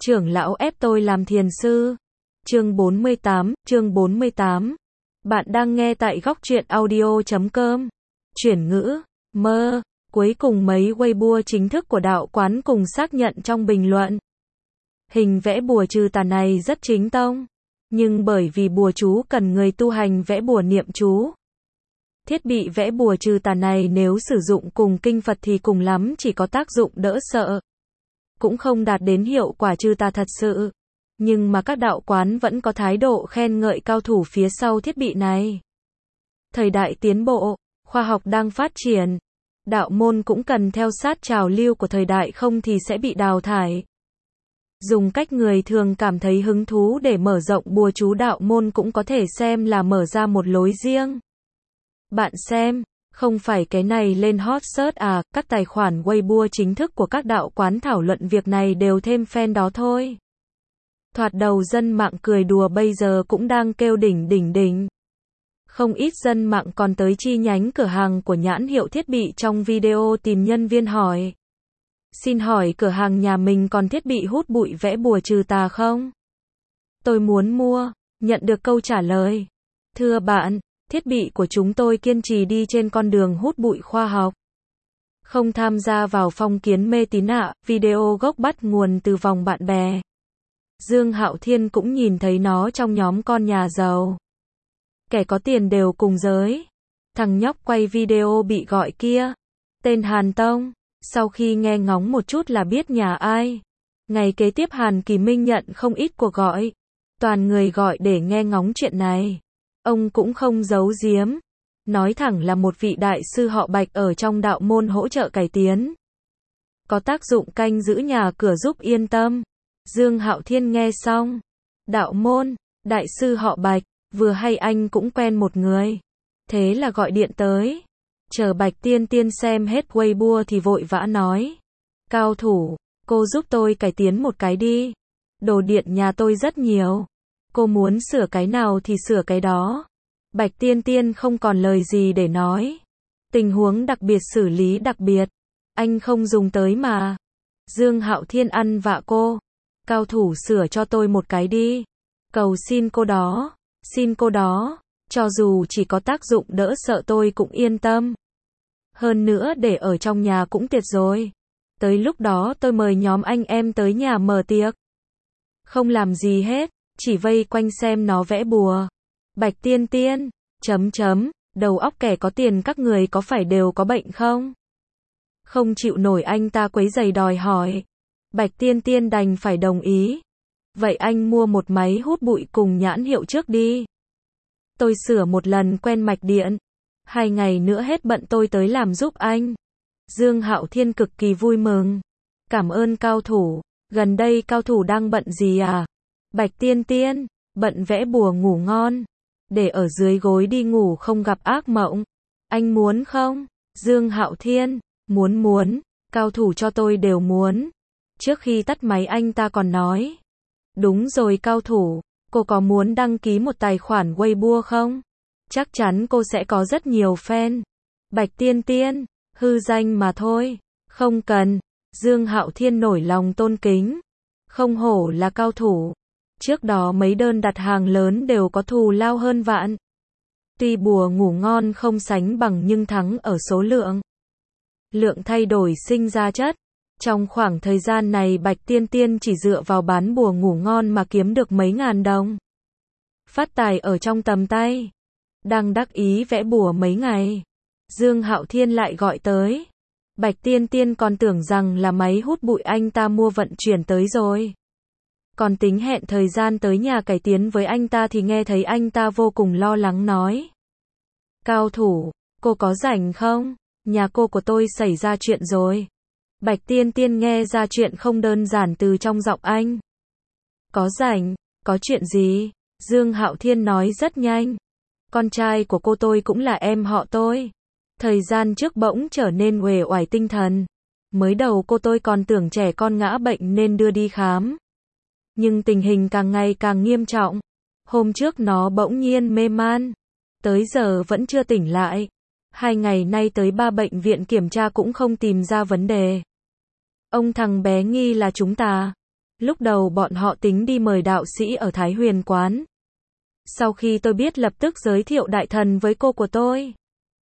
Trưởng lão ép tôi làm thiền sư. Chương 48. Bạn đang nghe tại góc truyện audio.com. Chuyển ngữ, mơ. Cuối cùng mấy Weibo chính thức của đạo quán cùng xác nhận trong bình luận. Hình vẽ bùa trừ tà này rất chính tông. Nhưng bởi vì bùa chú cần người tu hành vẽ bùa niệm chú. Thiết bị vẽ bùa trừ tà này nếu sử dụng cùng kinh Phật thì cùng lắm chỉ có tác dụng đỡ sợ. Cũng không đạt đến hiệu quả trừ tà thật sự. Nhưng mà các đạo quán vẫn có thái độ khen ngợi cao thủ phía sau thiết bị này. Thời đại tiến bộ, khoa học đang phát triển. Đạo môn cũng cần theo sát trào lưu của thời đại không thì sẽ bị đào thải. Dùng cách người thường cảm thấy hứng thú để mở rộng bùa chú đạo môn cũng có thể xem là mở ra một lối riêng. Bạn xem, không phải cái này lên hot search à, các tài khoản Weibo chính thức của các đạo quán thảo luận việc này đều thêm fan đó thôi. Thoạt đầu dân mạng cười đùa bây giờ cũng đang kêu đỉnh. Không ít dân mạng còn tới chi nhánh cửa hàng của nhãn hiệu thiết bị trong video tìm nhân viên hỏi. Xin hỏi cửa hàng nhà mình còn thiết bị hút bụi vẽ bùa trừ tà không? Tôi muốn mua, nhận được câu trả lời. Thưa bạn, thiết bị của chúng tôi kiên trì đi trên con đường hút bụi khoa học. Không tham gia vào phong kiến mê tín ạ, video gốc bắt nguồn từ vòng bạn bè. Dương Hạo Thiên cũng nhìn thấy nó trong nhóm con nhà giàu. Kẻ có tiền đều cùng giới. Thằng nhóc quay video bị gọi kia. Tên Hàn Tông. Sau khi nghe ngóng một chút là biết nhà ai. Ngày kế tiếp Hàn Kỳ Minh nhận không ít cuộc gọi. Toàn người gọi để nghe ngóng chuyện này. Ông cũng không giấu giếm. Nói thẳng là một vị đại sư họ Bạch ở trong đạo môn hỗ trợ cải tiến. Có tác dụng canh giữ nhà cửa giúp yên tâm. Dương Hạo Thiên nghe xong. Đạo môn, đại sư họ Bạch, vừa hay anh cũng quen một người. Thế là gọi điện tới. Chờ Bạch Tiên Tiên xem hết Weibo thì vội vã nói. Cao thủ, cô giúp tôi cải tiến một cái đi. Đồ điện nhà tôi rất nhiều. Cô muốn sửa cái nào thì sửa cái đó. Bạch Tiên Tiên không còn lời gì để nói. Tình huống đặc biệt xử lý đặc biệt. Anh không dùng tới mà. Dương Hạo Thiên ăn vạ cô. Cao thủ sửa cho tôi một cái đi. Cầu xin cô đó. Xin cô đó. Cho dù chỉ có tác dụng đỡ sợ tôi cũng yên tâm. Hơn nữa để ở trong nhà cũng tiệt rồi. Tới lúc đó tôi mời nhóm anh em tới nhà mở tiệc. Không làm gì hết. Chỉ vây quanh xem nó vẽ bùa. Bạch Tiên Tiên. Đầu óc kẻ có tiền các người có phải đều có bệnh không? Không chịu nổi anh ta quấy rầy đòi hỏi. Bạch Tiên Tiên đành phải đồng ý. Vậy anh mua một máy hút bụi cùng nhãn hiệu trước đi. Tôi sửa một lần quen mạch điện. 2 ngày nữa hết bận tôi tới làm giúp anh. Dương Hạo Thiên cực kỳ vui mừng. Cảm ơn cao thủ. Gần đây cao thủ đang bận gì à? Bạch Tiên Tiên, bận vẽ bùa ngủ ngon. Để ở dưới gối đi ngủ không gặp ác mộng. Anh muốn không? Dương Hạo Thiên, muốn. Cao thủ cho tôi đều muốn. Trước khi tắt máy anh ta còn nói. Đúng rồi cao thủ, cô có muốn đăng ký một tài khoản Weibo không? Chắc chắn cô sẽ có rất nhiều fan. Bạch Tiên Tiên, hư danh mà thôi. Không cần. Dương Hạo Thiên nổi lòng tôn kính. Không hổ là cao thủ. Trước đó mấy đơn đặt hàng lớn đều có thù lao hơn vạn. Tuy bùa ngủ ngon không sánh bằng nhưng thắng ở số lượng. Lượng thay đổi sinh ra chất. Trong khoảng thời gian này Bạch Tiên Tiên chỉ dựa vào bán bùa ngủ ngon mà kiếm được mấy ngàn đồng. Phát tài ở trong tầm tay. Đang đắc ý vẽ bùa mấy ngày. Dương Hạo Thiên lại gọi tới. Bạch Tiên Tiên còn tưởng rằng là máy hút bụi anh ta mua vận chuyển tới rồi. Còn tính hẹn thời gian tới nhà cải tiến với anh ta thì nghe thấy anh ta vô cùng lo lắng nói. Cao thủ, cô có rảnh không? Nhà cô của tôi xảy ra chuyện rồi. Bạch Tiên Tiên nghe ra chuyện không đơn giản từ trong giọng anh. Có rảnh, có chuyện gì? Dương Hạo Thiên nói rất nhanh. Con trai của cô tôi cũng là em họ tôi. Thời gian trước bỗng trở nên uể oải tinh thần. Mới đầu cô tôi còn tưởng trẻ con ngã bệnh nên đưa đi khám. Nhưng tình hình càng ngày càng nghiêm trọng. Hôm trước nó bỗng nhiên mê man. Tới giờ vẫn chưa tỉnh lại. 2 ngày nay tới 3 bệnh viện kiểm tra cũng không tìm ra vấn đề. Ông thằng bé nghi là chúng ta. Lúc đầu bọn họ tính đi mời đạo sĩ ở Thái Huyền quán. Sau khi tôi biết lập tức giới thiệu đại thần với cô của tôi.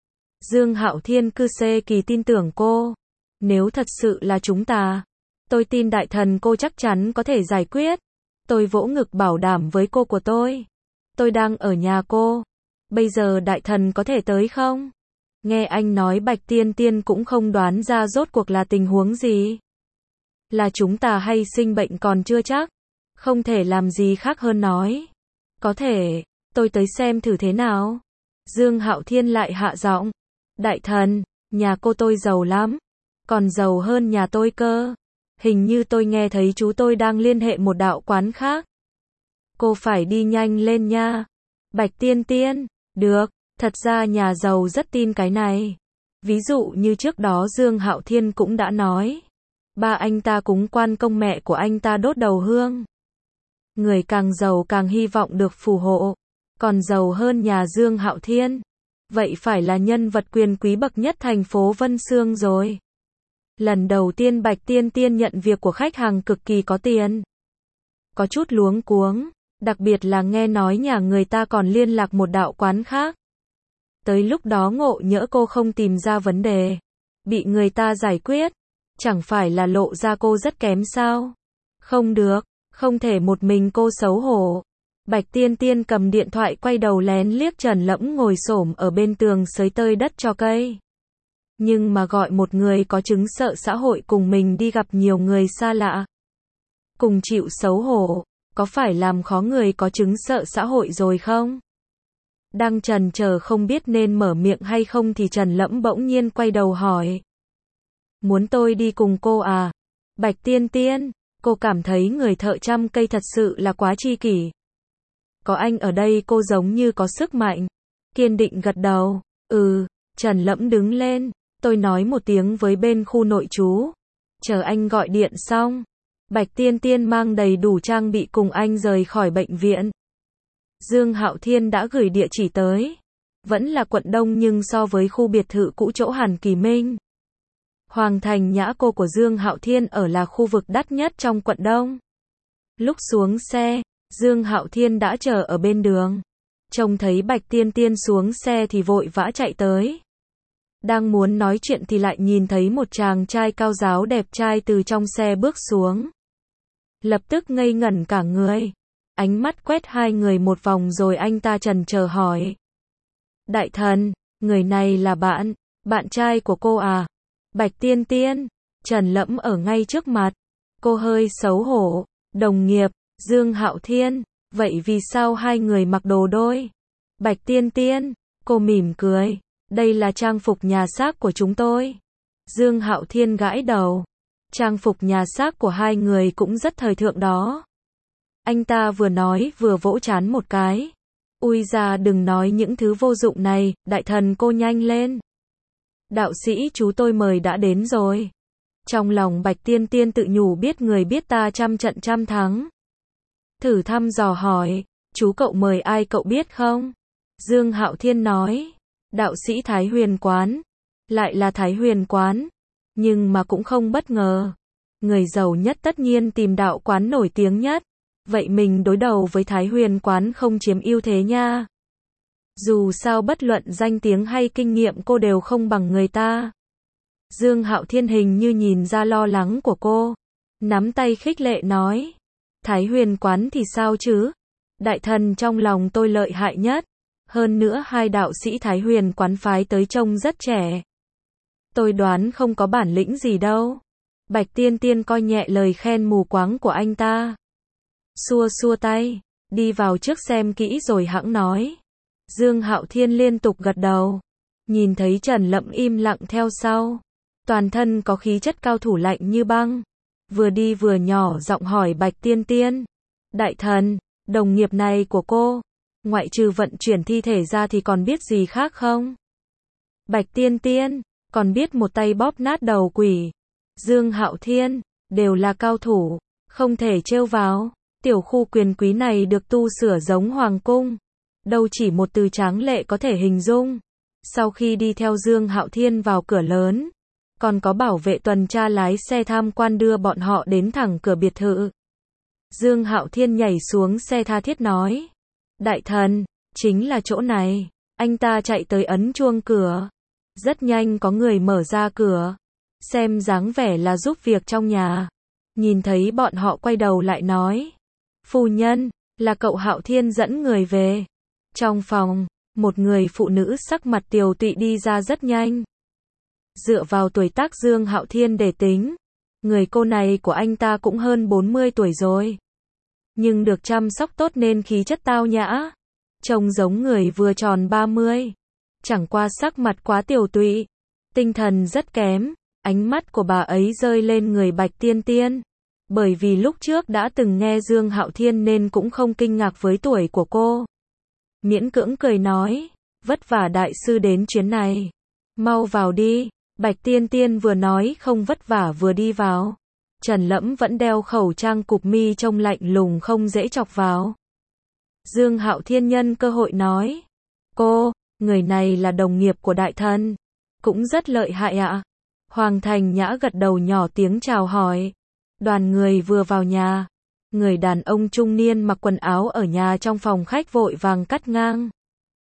Dương Hạo Thiên cư xê kỳ tin tưởng cô. Nếu thật sự là chúng ta, tôi tin đại thần cô chắc chắn có thể giải quyết. Tôi vỗ ngực bảo đảm với cô của tôi. Tôi đang ở nhà cô. Bây giờ đại thần có thể tới không? Nghe anh nói Bạch Tiên Tiên cũng không đoán ra rốt cuộc là tình huống gì. Là chúng ta hay sinh bệnh còn chưa chắc. Không thể làm gì khác hơn nói. Có thể, tôi tới xem thử thế nào. Dương Hạo Thiên lại hạ giọng. Đại thần, nhà cô tôi giàu lắm. Còn giàu hơn nhà tôi cơ. Hình như tôi nghe thấy chú tôi đang liên hệ một đạo quán khác. Cô phải đi nhanh lên nha. Bạch Tiên Tiên, được, thật ra nhà giàu rất tin cái này. Ví dụ như trước đó Dương Hạo Thiên cũng đã nói. Ba anh ta cúng quan công mẹ của anh ta đốt đầu hương. Người càng giàu càng hy vọng được phù hộ. Còn giàu hơn nhà Dương Hạo Thiên. Vậy phải là nhân vật quyền quý bậc nhất thành phố Vân Xương rồi. Lần đầu tiên Bạch Tiên Tiên nhận việc của khách hàng cực kỳ có tiền. Có chút luống cuống, đặc biệt là nghe nói nhà người ta còn liên lạc một đạo quán khác. Tới lúc đó ngộ nhỡ cô không tìm ra vấn đề, bị người ta giải quyết, chẳng phải là lộ ra cô rất kém sao? Không được, không thể một mình cô xấu hổ. Bạch Tiên Tiên cầm điện thoại quay đầu lén liếc Trần Lẫm ngồi xổm ở bên tường xới tơi đất cho cây. Nhưng mà gọi một người có chứng sợ xã hội cùng mình đi gặp nhiều người xa lạ. Cùng chịu xấu hổ, có phải làm khó người có chứng sợ xã hội rồi không? Đang chần chờ không biết nên mở miệng hay không thì Trần Lẫm bỗng nhiên quay đầu hỏi. Muốn tôi đi cùng cô à? Bạch Tiên Tiên, cô cảm thấy người thợ chăm cây thật sự là quá tri kỷ. Có anh ở đây cô giống như có sức mạnh. Kiên định gật đầu. Trần Lẫm đứng lên. Tôi nói một tiếng với bên khu nội trú. Chờ anh gọi điện xong. Bạch Tiên Tiên mang đầy đủ trang bị cùng anh rời khỏi bệnh viện. Dương Hạo Thiên đã gửi địa chỉ tới. Vẫn là quận Đông nhưng so với khu biệt thự cũ chỗ Hàn Kỳ Minh. Hoàng Thành Nhã cô của Dương Hạo Thiên ở là khu vực đắt nhất trong quận Đông. Lúc xuống xe, Dương Hạo Thiên đã chờ ở bên đường. Trông thấy Bạch Tiên Tiên xuống xe thì vội vã chạy tới. Đang muốn nói chuyện thì lại nhìn thấy một chàng trai cao ráo đẹp trai từ trong xe bước xuống. Lập tức ngây ngẩn cả người. Ánh mắt quét hai người một vòng rồi anh ta chần chờ hỏi. Đại thần, người này là bạn trai của cô à? Bạch Tiên Tiên, Trần Lẫm ở ngay trước mặt. Cô hơi xấu hổ. Đồng nghiệp, Dương Hạo Thiên, vậy vì sao hai người mặc đồ đôi? Bạch Tiên Tiên, cô mỉm cười. Đây là trang phục nhà xác của chúng tôi. Dương Hạo Thiên gãi đầu. Trang phục nhà xác của hai người cũng rất thời thượng đó. Anh ta vừa nói vừa vỗ trán một cái. Ui ra đừng nói những thứ vô dụng này, đại thần cô nhanh lên. Đạo sĩ chú tôi mời đã đến rồi. Trong lòng Bạch Tiên Tiên tự nhủ biết người biết ta trăm trận trăm thắng. Thử thăm dò hỏi, chú cậu mời ai cậu biết không? Dương Hạo Thiên nói, đạo sĩ Thái Huyền quán. Lại là Thái Huyền quán. Nhưng mà cũng không bất ngờ. Người giàu nhất tất nhiên tìm đạo quán nổi tiếng nhất. Vậy mình đối đầu với Thái Huyền quán không chiếm ưu thế nha. Dù sao bất luận danh tiếng hay kinh nghiệm cô đều không bằng người ta. Dương Hạo Thiên hình như nhìn ra lo lắng của cô. Nắm tay khích lệ nói. Thái Huyền quán thì sao chứ? Đại thần trong lòng tôi lợi hại nhất. Hơn nữa hai đạo sĩ Thái Huyền quán phái tới trông rất trẻ. Tôi đoán không có bản lĩnh gì đâu. Bạch Tiên Tiên coi nhẹ lời khen mù quáng của anh ta. Xua xua tay. Đi vào trước xem kỹ rồi hẵng nói. Dương Hạo Thiên liên tục gật đầu. Nhìn thấy Trần Lẫm im lặng theo sau. Toàn thân có khí chất cao thủ lạnh như băng. Vừa đi vừa nhỏ giọng hỏi Bạch Tiên Tiên. Đại thần, đồng nghiệp này của cô, ngoại trừ vận chuyển thi thể ra thì còn biết gì khác không? Bạch Tiên Tiên, còn biết một tay bóp nát đầu quỷ. Dương Hạo Thiên, đều là cao thủ, không thể trêu vào. Tiểu khu quyền quý này được tu sửa giống hoàng cung. Đâu chỉ một từ tráng lệ có thể hình dung. Sau khi đi theo Dương Hạo Thiên vào cửa lớn, còn có bảo vệ tuần tra lái xe tham quan đưa bọn họ đến thẳng cửa biệt thự. Dương Hạo Thiên nhảy xuống xe tha thiết nói. Đại thần, chính là chỗ này. Anh ta chạy tới ấn chuông cửa. Rất nhanh có người mở ra cửa. Xem dáng vẻ là giúp việc trong nhà. Nhìn thấy bọn họ quay đầu lại nói. Phu nhân, là cậu Hạo Thiên dẫn người về. Trong phòng, một người phụ nữ sắc mặt tiều tụy đi ra rất nhanh. Dựa vào tuổi tác Dương Hạo Thiên để tính, người cô này của anh ta cũng hơn 40 tuổi rồi. Nhưng được chăm sóc tốt nên khí chất tao nhã. Trông giống người vừa tròn 30. Chẳng qua sắc mặt quá tiều tụy. Tinh thần rất kém. Ánh mắt của bà ấy rơi lên người Bạch Tiên Tiên. Bởi vì lúc trước đã từng nghe Dương Hạo Thiên nên cũng không kinh ngạc với tuổi của cô. Miễn cưỡng cười nói. Vất vả đại sư đến chuyến này. Mau vào đi. Bạch Tiên Tiên vừa nói không vất vả vừa đi vào. Trần Lẫm vẫn đeo khẩu trang cụp mi trông lạnh lùng không dễ chọc vào. Dương Hạo Thiên nhân cơ hội nói. Cô, người này là đồng nghiệp của đại thần. Cũng rất lợi hại ạ. Hoàng Thành Nhã gật đầu nhỏ tiếng chào hỏi. Đoàn người vừa vào nhà. Người đàn ông trung niên mặc quần áo ở nhà trong phòng khách vội vàng cắt ngang.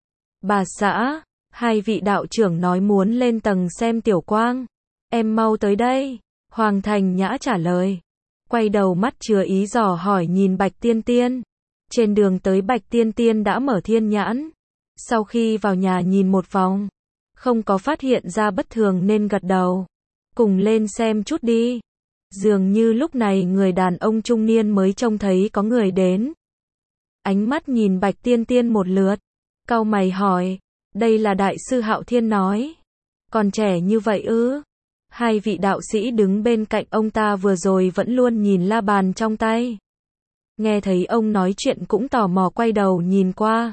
Bà xã, hai vị đạo trưởng nói muốn lên tầng xem Tiểu Quang. Em mau tới đây. Hoàng Thành Nhã trả lời. Quay đầu mắt chứa ý dò hỏi nhìn Bạch Tiên Tiên. Trên đường tới Bạch Tiên Tiên đã mở thiên nhãn. Sau khi vào nhà nhìn một vòng, không có phát hiện ra bất thường nên gật đầu. Cùng lên xem chút đi. Dường như lúc này người đàn ông trung niên mới trông thấy có người đến. Ánh mắt nhìn Bạch Tiên Tiên một lượt. Cau mày hỏi. Đây là đại sư Hạo Thiên nói. Còn trẻ như vậy ư? Hai vị đạo sĩ đứng bên cạnh ông ta vừa rồi vẫn luôn nhìn la bàn trong tay. Nghe thấy ông nói chuyện cũng tò mò quay đầu nhìn qua.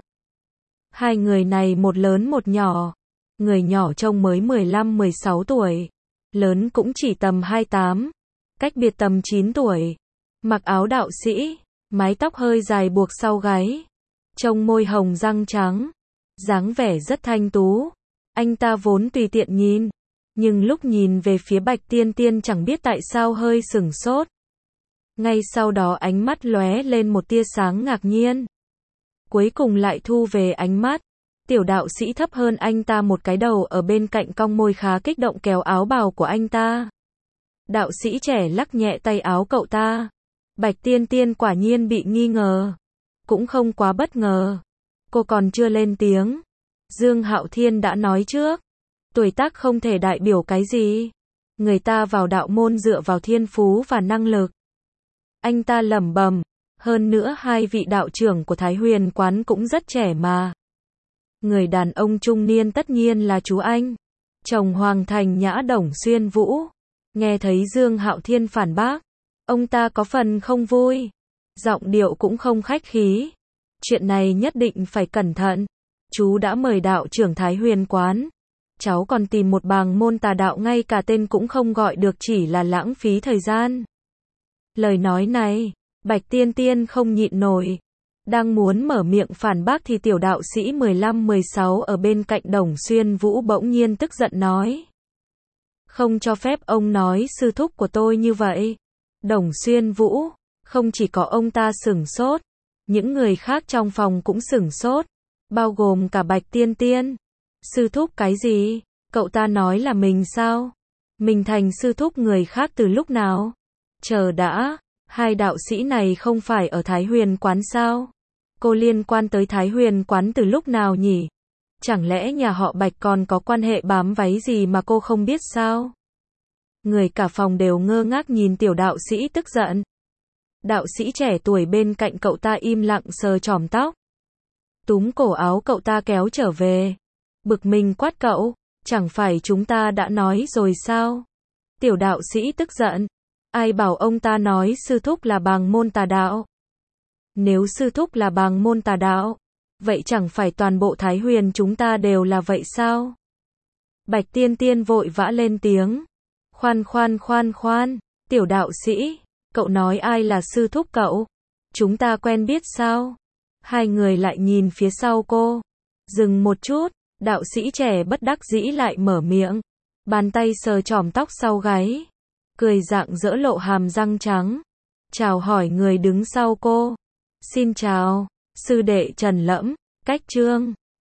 Hai người này một lớn một nhỏ. Người nhỏ trông mới 15-16 tuổi. Lớn cũng chỉ tầm 28. Cách biệt tầm 9 tuổi. Mặc áo đạo sĩ. Mái tóc hơi dài buộc sau gáy. Trông môi hồng răng trắng. Dáng vẻ rất thanh tú. Anh ta vốn tùy tiện nhìn. Nhưng lúc nhìn về phía Bạch Tiên Tiên chẳng biết tại sao hơi sửng sốt. Ngay sau đó ánh mắt lóe lên một tia sáng ngạc nhiên. Cuối cùng lại thu về ánh mắt. Tiểu đạo sĩ thấp hơn anh ta một cái đầu ở bên cạnh cong môi khá kích động kéo áo bào của anh ta. Đạo sĩ trẻ lắc nhẹ tay áo cậu ta. Bạch Tiên Tiên quả nhiên bị nghi ngờ. Cũng không quá bất ngờ. Cô còn chưa lên tiếng. Dương Hạo Thiên đã nói trước. Tuổi tác không thể đại biểu cái gì. Người ta vào đạo môn dựa vào thiên phú và năng lực. Anh ta lẩm bẩm. Hơn nữa hai vị đạo trưởng của Thái Huyền quán cũng rất trẻ mà. Người đàn ông trung niên tất nhiên là chú anh. Chồng Hoàng Thành Nhã Đồng Xuyên Vũ. Nghe thấy Dương Hạo Thiên phản bác. Ông ta có phần không vui. Giọng điệu cũng không khách khí. Chuyện này nhất định phải cẩn thận. Chú đã mời đạo trưởng Thái Huyền quán. Cháu còn tìm một bàng môn tà đạo ngay cả tên cũng không gọi được chỉ là lãng phí thời gian. Lời nói này, Bạch Tiên Tiên không nhịn nổi. Đang muốn mở miệng phản bác thì tiểu đạo sĩ 15-16 ở bên cạnh Đồng Xuyên Vũ bỗng nhiên tức giận nói. Không cho phép ông nói sư thúc của tôi như vậy. Đồng Xuyên Vũ, không chỉ có ông ta sửng sốt. Những người khác trong phòng cũng sửng sốt. Bao gồm cả Bạch Tiên Tiên. Sư thúc cái gì? Cậu ta nói là mình sao? Mình thành sư thúc người khác từ lúc nào? Chờ đã, hai đạo sĩ này không phải ở Thái Huyền quán sao? Cô liên quan tới Thái Huyền quán từ lúc nào nhỉ? Chẳng lẽ nhà họ Bạch còn có quan hệ bám váy gì mà cô không biết sao? Người cả phòng đều ngơ ngác nhìn tiểu đạo sĩ tức giận. Đạo sĩ trẻ tuổi bên cạnh cậu ta im lặng sờ chòm tóc. Túm cổ áo cậu ta kéo trở về. Bực mình quát cậu, chẳng phải chúng ta đã nói rồi sao? Tiểu đạo sĩ tức giận. Ai bảo ông ta nói sư thúc là bàng môn tà đạo? Nếu sư thúc là bàng môn tà đạo, vậy chẳng phải toàn bộ Thái Huyền chúng ta đều là vậy sao? Bạch Tiên Tiên vội vã lên tiếng. Khoan, tiểu đạo sĩ, cậu nói ai là sư thúc cậu? Chúng ta quen biết sao? Hai người lại nhìn phía sau cô. Dừng một chút, đạo sĩ trẻ bất đắc dĩ lại mở miệng. Bàn tay sờ chòm tóc sau gáy. Cười rạng rỡ lộ hàm răng trắng. chào hỏi người đứng sau cô. Xin chào, sư đệ Trần Lẫm, cách chương.